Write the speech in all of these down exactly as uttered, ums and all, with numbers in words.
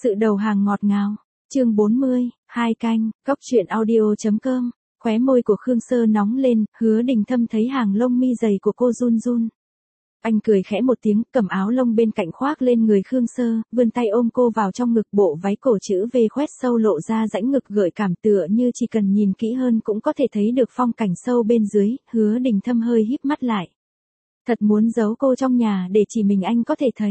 Sự đầu hàng ngọt ngào. Chương bốn mươi, hai canh, cóc truyện audio chấm com. Khóe môi của Khương Sơ nóng lên, Hứa Đình Thâm thấy hàng lông mi dày của cô run run. Anh cười khẽ một tiếng, cầm áo lông bên cạnh khoác lên người Khương Sơ, vươn tay ôm cô vào trong ngực, bộ váy cổ chữ V khoét sâu lộ ra rãnh ngực gợi cảm, tựa như chỉ cần nhìn kỹ hơn cũng có thể thấy được phong cảnh sâu bên dưới. Hứa Đình Thâm hơi híp mắt lại. Thật muốn giấu cô trong nhà để chỉ mình anh có thể thấy.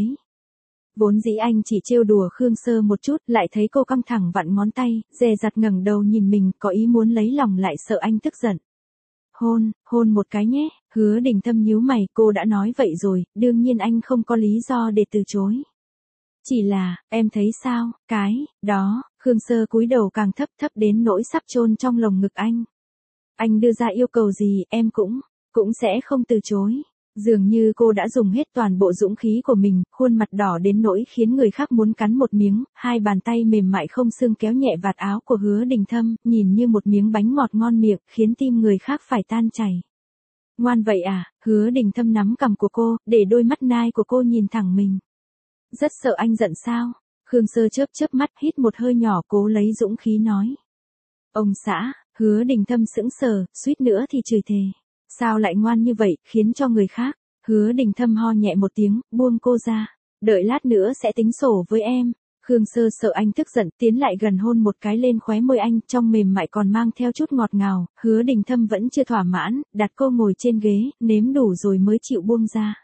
Vốn dĩ anh chỉ trêu đùa Khương Sơ một chút, lại thấy cô căng thẳng vặn ngón tay, dè dặt ngẩng đầu nhìn mình, có ý muốn lấy lòng lại sợ anh tức giận. Hôn, hôn một cái nhé. Hứa Đình Thâm nhíu mày, cô đã nói vậy rồi, đương nhiên anh không có lý do để từ chối. Chỉ là, em thấy sao, cái, đó. Khương Sơ cúi đầu càng thấp thấp đến nỗi sắp chôn trong lồng ngực anh. Anh đưa ra yêu cầu gì, em cũng, cũng sẽ không từ chối. Dường như cô đã dùng hết toàn bộ dũng khí của mình, khuôn mặt đỏ đến nỗi khiến người khác muốn cắn một miếng, hai bàn tay mềm mại không xương kéo nhẹ vạt áo của Hứa Đình Thâm, nhìn như một miếng bánh ngọt ngon miệng, khiến tim người khác phải tan chảy. Ngoan vậy à? Hứa Đình Thâm nắm cằm của cô, để đôi mắt nai của cô nhìn thẳng mình. Rất sợ anh giận sao? Khương Sơ chớp chớp mắt, hít một hơi nhỏ, cố lấy dũng khí nói. Ông xã. Hứa Đình Thâm sững sờ, suýt nữa thì chửi thề. Sao lại ngoan như vậy, khiến cho người khác. Hứa Đình Thâm ho nhẹ một tiếng, buông cô ra. Đợi lát nữa sẽ tính sổ với em. Khương Sơ sợ anh tức giận, tiến lại gần hôn một cái lên khóe môi anh, trong mềm mại còn mang theo chút ngọt ngào. Hứa Đình Thâm vẫn chưa thỏa mãn, đặt cô ngồi trên ghế, nếm đủ rồi mới chịu buông ra.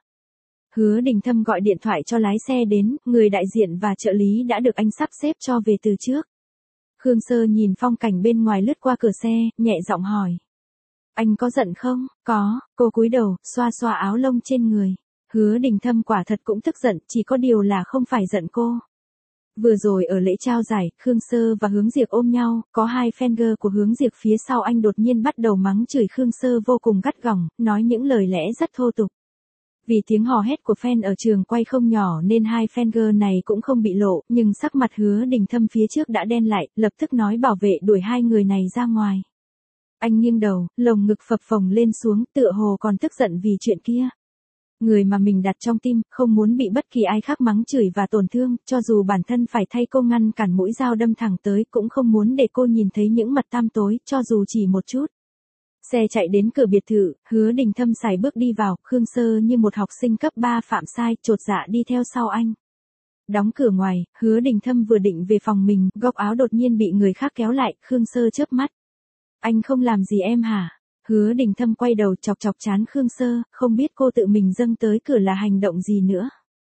Hứa Đình Thâm gọi điện thoại cho lái xe đến, người đại diện và trợ lý đã được anh sắp xếp cho về từ trước. Khương Sơ nhìn phong cảnh bên ngoài lướt qua cửa xe, nhẹ giọng hỏi. Anh có giận không? Có. Cô cúi đầu, xoa xoa áo lông trên người. Hứa Đình Thâm quả thật cũng tức giận, chỉ có điều là không phải giận cô. Vừa rồi ở lễ trao giải, Khương Sơ và Hướng Diệp ôm nhau, có hai fan girl của Hướng Diệp phía sau anh đột nhiên bắt đầu mắng chửi Khương Sơ vô cùng gắt gỏng, nói những lời lẽ rất thô tục. Vì tiếng hò hét của fan ở trường quay không nhỏ nên hai fan girl này cũng không bị lộ, nhưng sắc mặt Hứa Đình Thâm phía trước đã đen lại, lập tức nói bảo vệ đuổi hai người này ra ngoài. Anh nghiêng đầu, lồng ngực phập phồng lên xuống, tựa hồ còn tức giận vì chuyện kia. Người mà mình đặt trong tim, không muốn bị bất kỳ ai khác mắng chửi và tổn thương, cho dù bản thân phải thay cô ngăn cản mũi dao đâm thẳng tới, cũng không muốn để cô nhìn thấy những mặt tăm tối, cho dù chỉ một chút. Xe chạy đến cửa biệt thự, Hứa Đình Thâm sải bước đi vào, Khương Sơ như một học sinh cấp ba phạm sai, chột dạ đi theo sau anh. Đóng cửa ngoài, Hứa Đình Thâm vừa định về phòng mình, góc áo đột nhiên bị người khác kéo lại, Khương Sơ chớp mắt. Anh không làm gì em hả? Hứa Đình Thâm quay đầu chọc chọc trán Khương Sơ, không biết cô tự mình dâng tới cửa là hành động gì nữa.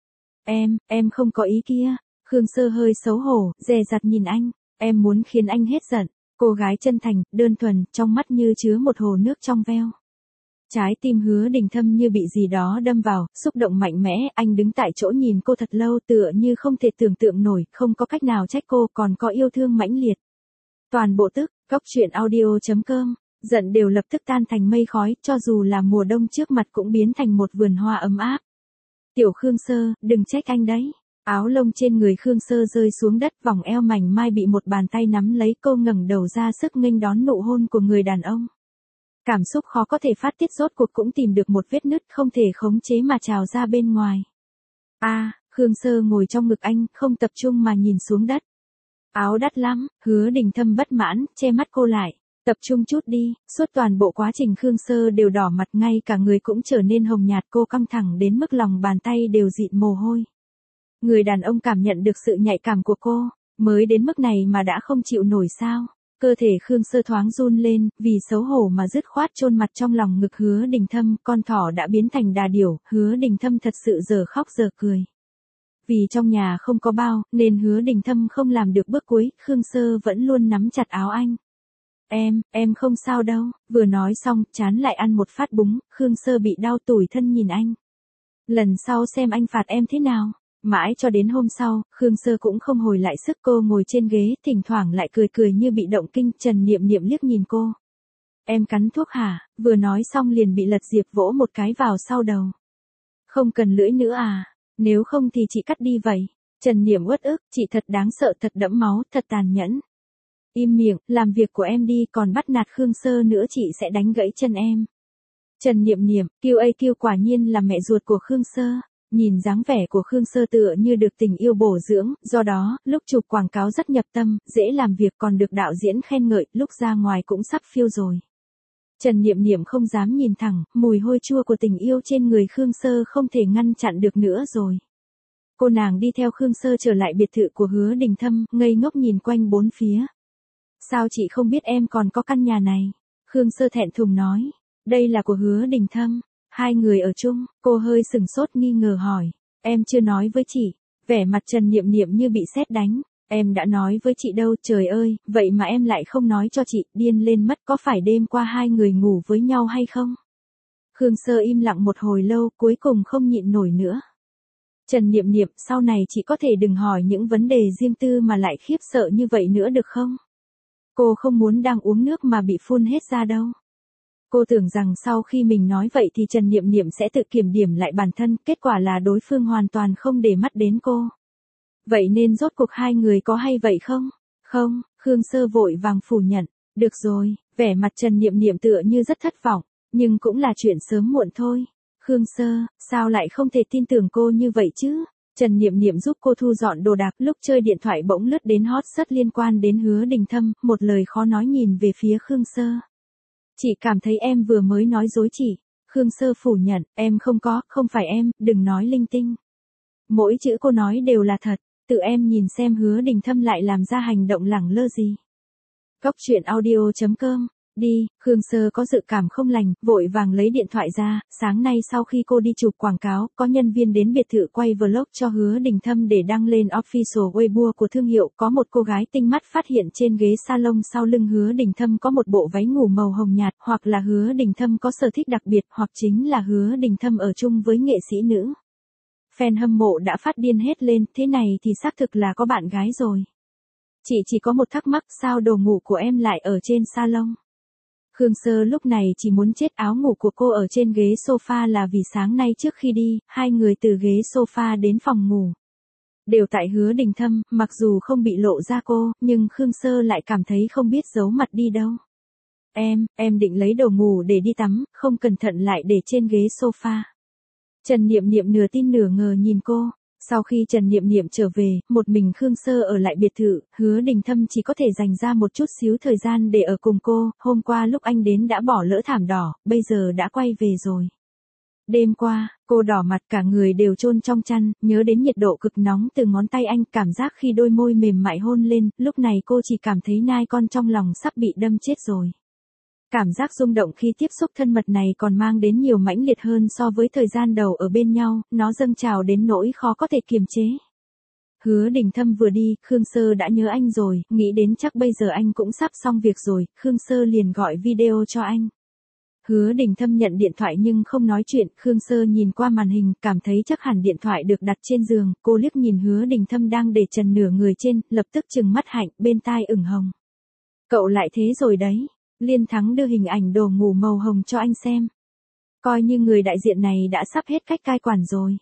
Em, em không có ý kia. Khương Sơ hơi xấu hổ, dè dặt nhìn anh. Em muốn khiến anh hết giận. Cô gái chân thành, đơn thuần, trong mắt như chứa một hồ nước trong veo. Trái tim Hứa Đình Thâm như bị gì đó đâm vào, xúc động mạnh mẽ, anh đứng tại chỗ nhìn cô thật lâu, tựa như không thể tưởng tượng nổi, không có cách nào trách cô, còn có yêu thương mãnh liệt. Toàn bộ tức, cóc truyện audio chấm com, giận đều lập tức tan thành mây khói, cho dù là mùa đông trước mặt cũng biến thành một vườn hoa ấm áp. Tiểu Khương Sơ, đừng trách anh đấy. Áo lông trên người Khương Sơ rơi xuống đất, vòng eo mảnh mai bị một bàn tay nắm lấy, cô ngẩng đầu ra sức nghênh đón nụ hôn của người đàn ông. Cảm xúc khó có thể phát tiết rốt cuộc cũng tìm được một vết nứt không thể khống chế mà trào ra bên ngoài. A, à, Khương Sơ ngồi trong ngực anh, không tập trung mà nhìn xuống đất. Áo đắt lắm. Hứa Đình Thâm bất mãn, che mắt cô lại. Tập trung chút đi. Suốt toàn bộ quá trình Khương Sơ đều đỏ mặt, ngay cả người cũng trở nên hồng nhạt, cô căng thẳng đến mức lòng bàn tay đều dịn mồ hôi. Người đàn ông cảm nhận được sự nhạy cảm của cô, mới đến mức này mà đã không chịu nổi sao? Cơ thể Khương Sơ thoáng run lên, vì xấu hổ mà dứt khoát chôn mặt trong lòng ngực Hứa Đình Thâm, con thỏ đã biến thành đà điểu, Hứa Đình Thâm thật sự giờ khóc giờ cười. Vì trong nhà không có bao, nên Hứa Đình Thâm không làm được bước cuối, Khương Sơ vẫn luôn nắm chặt áo anh. Em, em không sao đâu. Vừa nói xong, chán lại ăn một phát búng, Khương Sơ bị đau tủi thân nhìn anh. Lần sau xem anh phạt em thế nào. Mãi cho đến hôm sau, Khương Sơ cũng không hồi lại sức, cô ngồi trên ghế, thỉnh thoảng lại cười cười như bị động kinh, Trần Niệm Niệm liếc nhìn cô. Em cắn thuốc hả? Vừa nói xong liền bị Lật Diệp vỗ một cái vào sau đầu. Không cần lưỡi nữa à? Nếu không thì chị cắt đi vậy. Trần Niệm uất ức, chị thật đáng sợ, thật đẫm máu, thật tàn nhẫn. Im miệng, làm việc của em đi, còn bắt nạt Khương Sơ nữa chị sẽ đánh gãy chân em. Trần Niệm Niệm, Kiêu A Kiêu quả nhiên là mẹ ruột của Khương Sơ. Nhìn dáng vẻ của Khương Sơ tựa như được tình yêu bổ dưỡng, do đó, lúc chụp quảng cáo rất nhập tâm, dễ làm việc còn được đạo diễn khen ngợi, lúc ra ngoài cũng sắp phiêu rồi. Trần Niệm Niệm không dám nhìn thẳng, mùi hôi chua của tình yêu trên người Khương Sơ không thể ngăn chặn được nữa rồi. Cô nàng đi theo Khương Sơ trở lại biệt thự của Hứa Đình Thâm, ngây ngốc nhìn quanh bốn phía. Sao chị không biết em còn có căn nhà này? Khương Sơ thẹn thùng nói. Đây là của Hứa Đình Thâm. Hai người ở chung, cô hơi sừng sốt nghi ngờ hỏi. Em chưa nói với chị. Vẻ mặt Trần Niệm Niệm như bị sét đánh. Em đã nói với chị đâu, trời ơi, vậy mà em lại không nói cho chị, điên lên mất, có phải đêm qua hai người ngủ với nhau hay không? Khương Sơ im lặng một hồi lâu, cuối cùng không nhịn nổi nữa. Trần Niệm Niệm, sau này chị có thể đừng hỏi những vấn đề riêng tư mà lại khiếp sợ như vậy nữa được không? Cô không muốn đang uống nước mà bị phun hết ra đâu. Cô tưởng rằng sau khi mình nói vậy thì Trần Niệm Niệm sẽ tự kiểm điểm lại bản thân, kết quả là đối phương hoàn toàn không để mắt đến cô. Vậy nên rốt cuộc hai người có hay vậy không? Không, Khương Sơ vội vàng phủ nhận. Được rồi, vẻ mặt Trần Niệm Niệm tựa như rất thất vọng, nhưng cũng là chuyện sớm muộn thôi. Khương Sơ, sao lại không thể tin tưởng cô như vậy chứ? Trần Niệm Niệm giúp cô thu dọn đồ đạc, lúc chơi điện thoại bỗng lướt đến hot search liên quan đến Hứa Đình Thâm, một lời khó nói nhìn về phía Khương Sơ. Chị cảm thấy em vừa mới nói dối chị. Khương Sơ phủ nhận, em không có, không phải em, đừng nói linh tinh. Mỗi chữ cô nói đều là thật, tự em nhìn xem Hứa Đình Thâm lại làm ra hành động lẳng lơ gì. Cốc truyện audio chấm com. Đi, Khương Sơ có dự cảm không lành, vội vàng lấy điện thoại ra, sáng nay sau khi cô đi chụp quảng cáo, có nhân viên đến biệt thự quay vlog cho Hứa Đình Thâm để đăng lên official Weibo của thương hiệu, có một cô gái tinh mắt phát hiện trên ghế salon sau lưng Hứa Đình Thâm có một bộ váy ngủ màu hồng nhạt, hoặc là Hứa Đình Thâm có sở thích đặc biệt, hoặc chính là Hứa Đình Thâm ở chung với nghệ sĩ nữ. Fan hâm mộ đã phát điên hết lên, thế này thì xác thực là có bạn gái rồi. Chị chỉ có một thắc mắc, sao đồ ngủ của em lại ở trên salon? Khương Sơ lúc này chỉ muốn chết, áo ngủ của cô ở trên ghế sofa là vì sáng nay trước khi đi, hai người từ ghế sofa đến phòng ngủ. Đều tại Hứa Đình Thâm, mặc dù không bị lộ ra cô, nhưng Khương Sơ lại cảm thấy không biết giấu mặt đi đâu. Em, em định lấy đồ ngủ để đi tắm, không cẩn thận lại để trên ghế sofa. Trần Niệm Niệm nửa tin nửa ngờ nhìn cô. Sau khi Trần Niệm Niệm trở về, một mình Khương Sơ ở lại biệt thự, Hứa Đình Thâm chỉ có thể dành ra một chút xíu thời gian để ở cùng cô, hôm qua lúc anh đến đã bỏ lỡ thảm đỏ, bây giờ đã quay về rồi. Đêm qua, cô đỏ mặt cả người đều chôn trong chăn, nhớ đến nhiệt độ cực nóng từ ngón tay anh, cảm giác khi đôi môi mềm mại hôn lên, lúc này cô chỉ cảm thấy nai con trong lòng sắp bị đâm chết rồi. Cảm giác rung động khi tiếp xúc thân mật này còn mang đến nhiều mãnh liệt hơn so với thời gian đầu ở bên nhau, nó dâng trào đến nỗi khó có thể kiềm chế. Hứa Đình Thâm vừa đi, Khương Sơ đã nhớ anh rồi, nghĩ đến chắc bây giờ anh cũng sắp xong việc rồi, Khương Sơ liền gọi video cho anh. Hứa Đình Thâm nhận điện thoại nhưng không nói chuyện, Khương Sơ nhìn qua màn hình, cảm thấy chắc hẳn điện thoại được đặt trên giường, cô liếc nhìn Hứa Đình Thâm đang để trần nửa người trên, lập tức trừng mắt hạnh, bên tai ửng hồng. Cậu lại thế rồi đấy. Liên Thắng đưa hình ảnh đồ ngủ màu hồng cho anh xem. Coi như người đại diện này đã sắp hết cách cai quản rồi.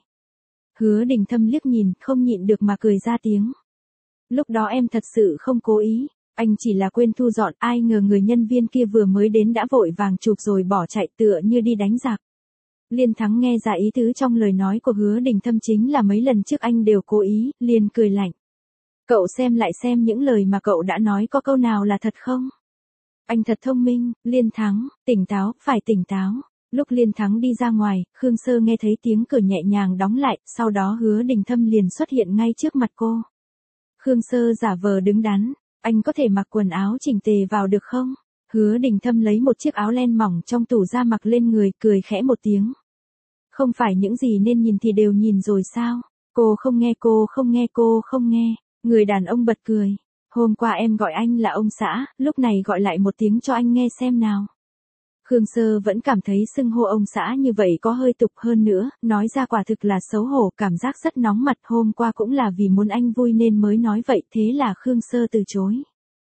Hứa Đình Thâm liếc nhìn, không nhịn được mà cười ra tiếng. Lúc đó em thật sự không cố ý, anh chỉ là quên thu dọn, ai ngờ người nhân viên kia vừa mới đến đã vội vàng chụp rồi bỏ chạy tựa như đi đánh giặc. Liên Thắng nghe ra ý tứ trong lời nói của Hứa Đình Thâm chính là mấy lần trước anh đều cố ý, liền cười lạnh. Cậu xem lại xem những lời mà cậu đã nói có câu nào là thật không? Anh thật thông minh, Liên Thắng, tỉnh táo, phải tỉnh táo. Lúc Liên Thắng đi ra ngoài, Khương Sơ nghe thấy tiếng cửa nhẹ nhàng đóng lại, sau đó Hứa Đình Thâm liền xuất hiện ngay trước mặt cô. Khương Sơ giả vờ đứng đắn, anh có thể mặc quần áo chỉnh tề vào được không? Hứa Đình Thâm lấy một chiếc áo len mỏng trong tủ ra mặc lên người, cười khẽ một tiếng. Không phải những gì nên nhìn thì đều nhìn rồi sao? Cô không nghe, cô không nghe, cô không nghe. Người đàn ông bật cười. Hôm qua em gọi anh là ông xã, lúc này gọi lại một tiếng cho anh nghe xem nào. Khương Sơ vẫn cảm thấy xưng hô ông xã như vậy có hơi tục hơn nữa, nói ra quả thực là xấu hổ, cảm giác rất nóng mặt, hôm qua cũng là vì muốn anh vui nên mới nói vậy, thế là Khương Sơ từ chối.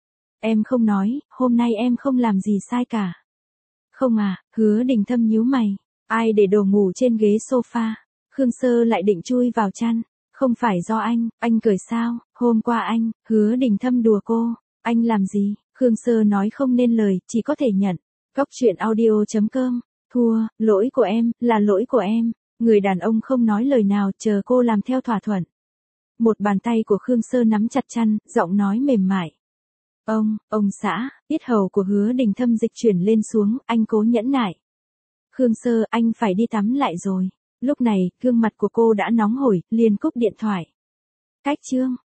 Em không nói, hôm nay em không làm gì sai cả. Không à, Hứa Đình Thâm nhíu mày, ai để đồ ngủ trên ghế sofa? Khương Sơ lại định chui vào chăn. Không phải do anh, anh cười sao, hôm qua anh, Hứa Đình Thâm đùa cô, anh làm gì? Khương Sơ nói không nên lời, chỉ có thể nhận. Cốc truyện audio chấm com, thua, lỗi của em, là lỗi của em. Người đàn ông không nói lời nào, chờ cô làm theo thỏa thuận. Một bàn tay của Khương Sơ nắm chặt chăn, giọng nói mềm mại. Ông, ông xã, yết hầu của Hứa Đình Thâm dịch chuyển lên xuống, anh cố nhẫn nại. Khương Sơ, anh phải đi tắm lại rồi. Lúc này, gương mặt của cô đã nóng hổi, liền cúp điện thoại. Cách chương.